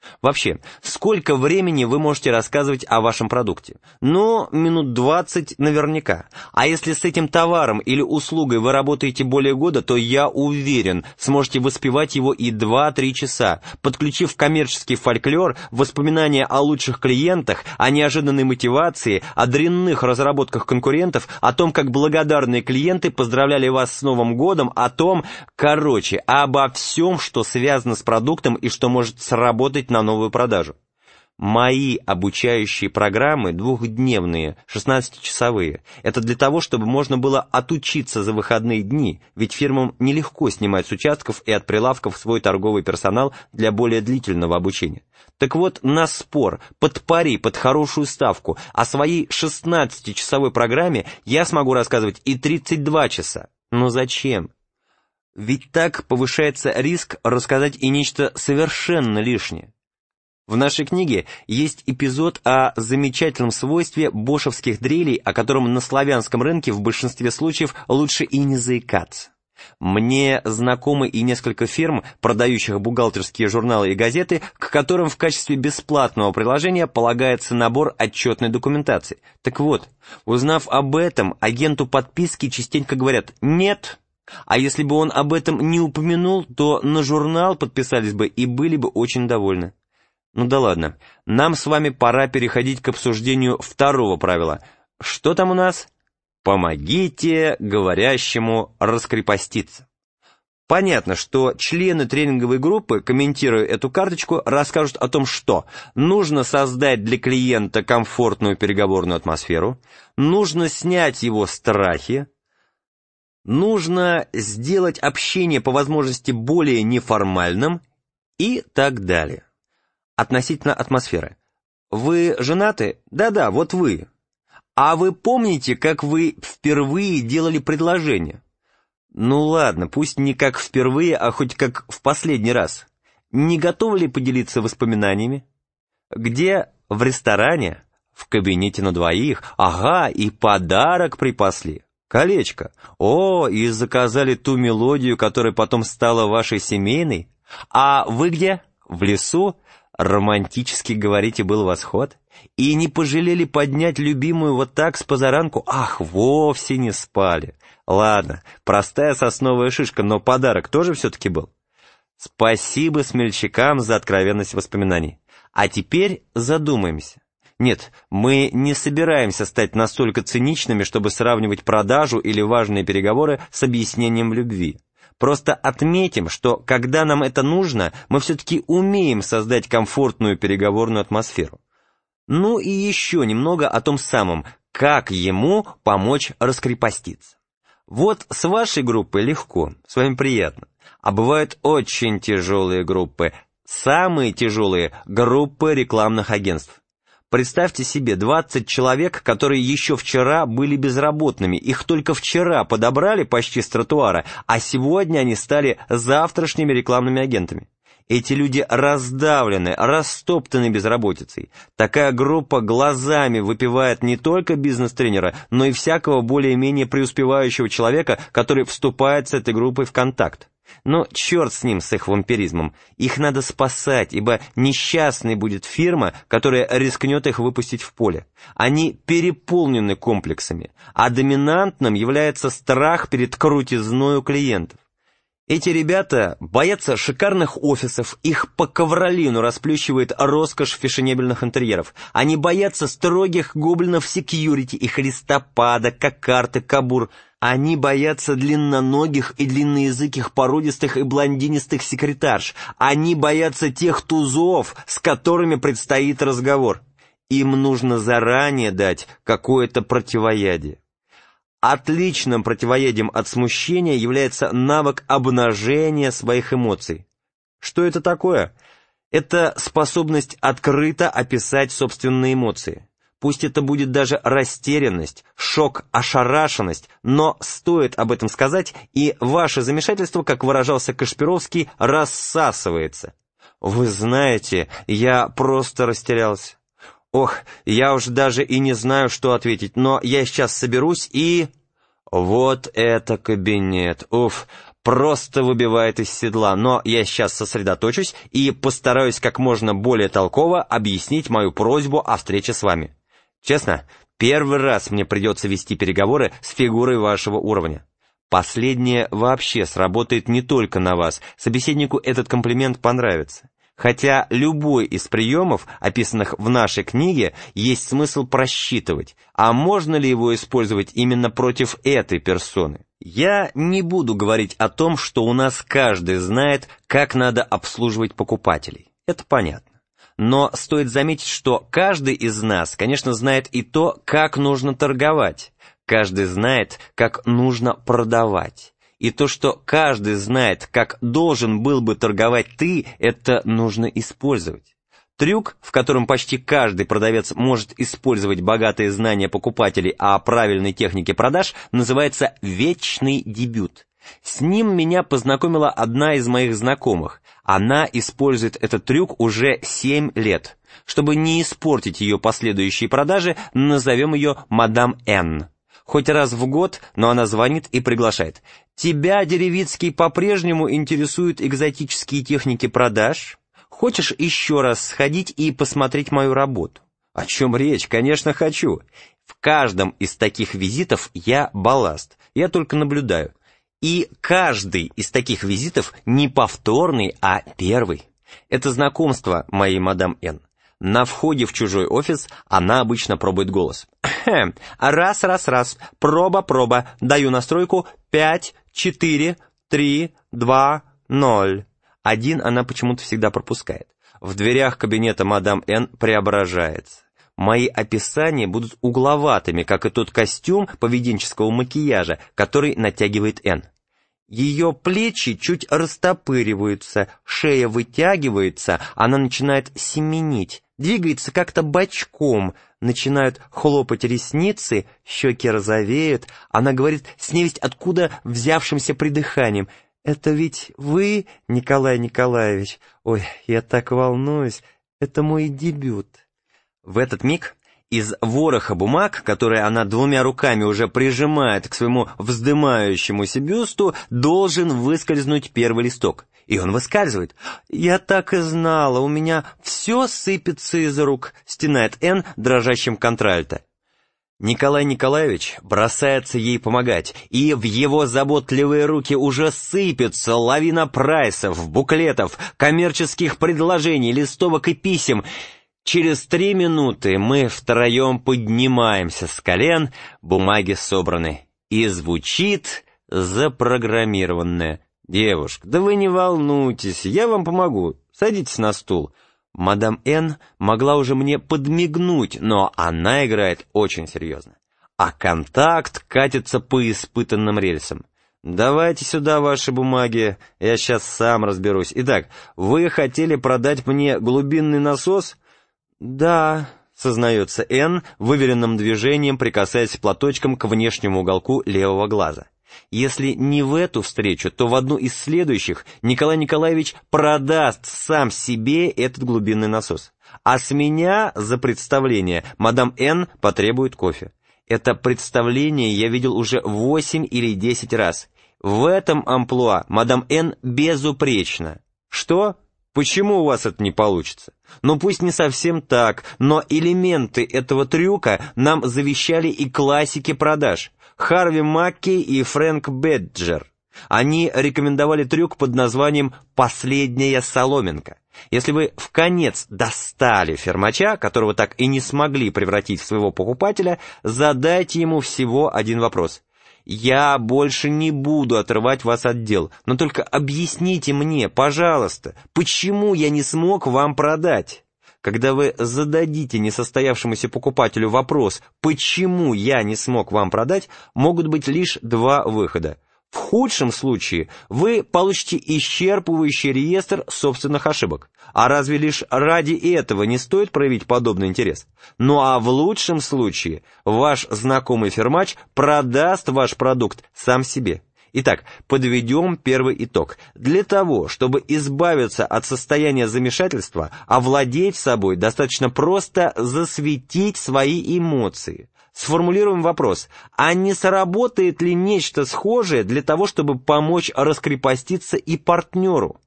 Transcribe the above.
Вообще, сколько времени вы можете рассказывать о вашем продукте? Ну, минут 20 наверняка. А если с этим товаром или услугой вы работаете более года, то я уверен, сможете воспевать его и 2-3 часа, подключив коммерческий фольклор, воспоминания о лучших клиентах, о неожиданной мотивации, о дрянных разработках конкурентов, о том, как благодарные клиенты поздравляли вас с Новым годом, о том, обо всем, что связано с продуктом и что может сработать на новую продажу. Мои обучающие программы двухдневные, 16-часовые. Это для того, чтобы можно было отучиться за выходные дни, ведь фирмам нелегко снимать с участков и от прилавков свой торговый персонал для более длительного обучения. Так вот, на спор, под пари, под хорошую ставку о своей 16-часовой программе я смогу рассказывать и 32 часа. Но зачем? Ведь так повышается риск рассказать и нечто совершенно лишнее. В нашей книге есть эпизод о замечательном свойстве бошевских дрелей, о котором на славянском рынке в большинстве случаев лучше и не заикаться. Мне знакомы и несколько фирм, продающих бухгалтерские журналы и газеты, к которым в качестве бесплатного приложения полагается набор отчетной документации. Так вот, узнав об этом, агенту подписки частенько говорят «нет». А если бы он об этом не упомянул, то на журнал подписались бы и были бы очень довольны. Ну да ладно, нам с вами пора переходить к обсуждению второго правила. Что там у нас? Помогите говорящему раскрепоститься. Понятно, что члены тренинговой группы, комментируя эту карточку, расскажут о том, что нужно создать для клиента комфортную переговорную атмосферу, нужно снять его страхи, нужно сделать общение по возможности более неформальным и так далее. Относительно атмосферы. Вы женаты? Да-да, вот вы. А вы помните, как вы впервые делали предложение? Ну ладно, пусть не как впервые, а хоть как в последний раз. Не готовы ли поделиться воспоминаниями? Где? В ресторане? В кабинете на двоих? Ага, и подарок припасли. Колечко. О, и заказали ту мелодию, которая потом стала вашей семейной. А вы где? В лесу? Романтически, говорите, был восход? И не пожалели поднять любимую вот так с позаранку? Ах, вовсе не спали. Ладно, простая сосновая шишка, но подарок тоже все-таки был. Спасибо смельчакам за откровенность воспоминаний. А теперь задумаемся. Нет, мы не собираемся стать настолько циничными, чтобы сравнивать продажу или важные переговоры с объяснением любви. Просто отметим, что, когда нам это нужно, мы все-таки умеем создать комфортную переговорную атмосферу. Ну и еще немного о том самом, как ему помочь раскрепоститься. Вот с вашей группой легко, с вами приятно. А бывают очень тяжелые группы. Самые тяжелые – группы рекламных агентств. Представьте себе 20 человек, которые еще вчера были безработными. Их только вчера подобрали почти с тротуара, а сегодня они стали завтрашними рекламными агентами. Эти люди раздавлены, растоптаны безработицей. Такая группа глазами выпивает не только бизнес-тренера, но и всякого более-менее преуспевающего человека, который вступает с этой группой в контакт. Но черт с ним, с их вампиризмом. Их надо спасать, ибо несчастной будет фирма, которая рискнет их выпустить в поле. Они переполнены комплексами, а доминантным является страх перед крутизною клиентов. Эти ребята боятся шикарных офисов, их по ковролину расплющивает роскошь фешенебельных интерьеров. Они боятся строгих гоблинов секьюрити и христопада, кокарды, кабур. Они боятся длинноногих и длинноязыких породистых и блондинистых секретарш. Они боятся тех тузов, с которыми предстоит разговор. Им нужно заранее дать какое-то противоядие. Отличным противоядием от смущения является навык обнажения своих эмоций. Что это такое? Это способность открыто описать собственные эмоции. Пусть это будет даже растерянность, шок, ошарашенность, но стоит об этом сказать, и ваше замешательство, как выражался Кашпировский, рассасывается. Вы знаете, я просто растерялся. Ох, я уж даже и не знаю, что ответить, но я сейчас соберусь и... Вот это кабинет! Уф, просто выбивает из седла, но я сейчас сосредоточусь и постараюсь как можно более толково объяснить мою просьбу о встрече с вами. Честно, первый раз мне придется вести переговоры с фигурой вашего уровня. Последнее вообще сработает не только на вас, собеседнику этот комплимент понравится. Хотя любой из приемов, описанных в нашей книге, есть смысл просчитывать, а можно ли его использовать именно против этой персоны. Я не буду говорить о том, что у нас каждый знает, как надо обслуживать покупателей. Это понятно. Но стоит заметить, что каждый из нас, конечно, знает и то, как нужно торговать. Каждый знает, как нужно продавать. И то, что каждый знает, как должен был бы торговать ты, это нужно использовать. Трюк, в котором почти каждый продавец может использовать богатые знания покупателей о правильной технике продаж, называется «вечный дебют». С ним меня познакомила одна из моих знакомых. Она использует этот трюк уже 7 лет. Чтобы не испортить ее последующие продажи, назовем ее мадам Н. Хоть раз в год, но она звонит и приглашает. «Тебя, Деревицкий, по-прежнему интересуют экзотические техники продаж? Хочешь еще раз сходить и посмотреть мою работу?» О чем речь? Конечно, хочу. В каждом из таких визитов я балласт, я только наблюдаю. И каждый из таких визитов не повторный, а первый. Это знакомство моей мадам Н. На входе в чужой офис она обычно пробует голос. Раз, проба, даю настройку 5, 4, 3, 2, 0. Один она почему-то всегда пропускает. В дверях кабинета мадам Н преображается. Мои описания будут угловатыми, как и тот костюм поведенческого макияжа, который натягивает Н. Ее плечи чуть растопыриваются, шея вытягивается, она начинает семенить, двигается как-то бочком, начинают хлопать ресницы, щеки розовеют. Она говорит с невесть откуда взявшимся придыханием: «Это ведь вы, Николай Николаевич? Ой, я так волнуюсь, это мой дебют». В этот миг из вороха бумаг, которые она двумя руками уже прижимает к своему вздымающемуся бюсту, должен выскользнуть первый листок. И он выскальзывает. «Я так и знала, у меня все сыпется из рук», — стенает Н дрожащим контральто. Николай Николаевич бросается ей помогать, и в его заботливые руки уже сыпется лавина прайсов, буклетов, коммерческих предложений, листовок и писем. Через 3 минуты мы втроем поднимаемся с колен, бумаги собраны, и звучит запрограммированное: «Девушка, да вы не волнуйтесь, я вам помогу, садитесь на стул». Мадам Н могла уже мне подмигнуть, но она играет очень серьезно. А контакт катится по испытанным рельсам. «Давайте сюда ваши бумаги, я сейчас сам разберусь. Итак, вы хотели продать мне глубинный насос?» «Да», — сознается Н, выверенным движением прикасаясь платочком к внешнему уголку левого глаза. Если не в эту встречу, то в одну из следующих Николай Николаевич продаст сам себе этот глубинный насос. А с меня за представление мадам Н потребует кофе. Это представление я видел уже 8 или 10 раз. В этом амплуа мадам Н безупречна. Что? Почему у вас это не получится? Ну пусть не совсем так, но элементы этого трюка нам завещали и классики продаж. Харви Маккей и Фрэнк Бэджер. Они рекомендовали трюк под названием «Последняя соломинка». Если вы вконец достали фермача, которого так и не смогли превратить в своего покупателя, задайте ему всего один вопрос. «Я больше не буду отрывать вас от дел, но только объясните мне, пожалуйста, почему я не смог вам продать?» Когда вы зададите несостоявшемуся покупателю вопрос «почему я не смог вам продать?», могут быть лишь 2 выхода. В худшем случае вы получите исчерпывающий реестр собственных ошибок. А разве лишь ради этого не стоит проявить подобный интерес? Ну а в лучшем случае ваш знакомый фермач продаст ваш продукт сам себе. Итак, подведем первый итог. Для того, чтобы избавиться от состояния замешательства, овладеть собой достаточно просто засветить свои эмоции. Сформулируем вопрос, а не сработает ли нечто схожее для того, чтобы помочь раскрепоститься и партнеру?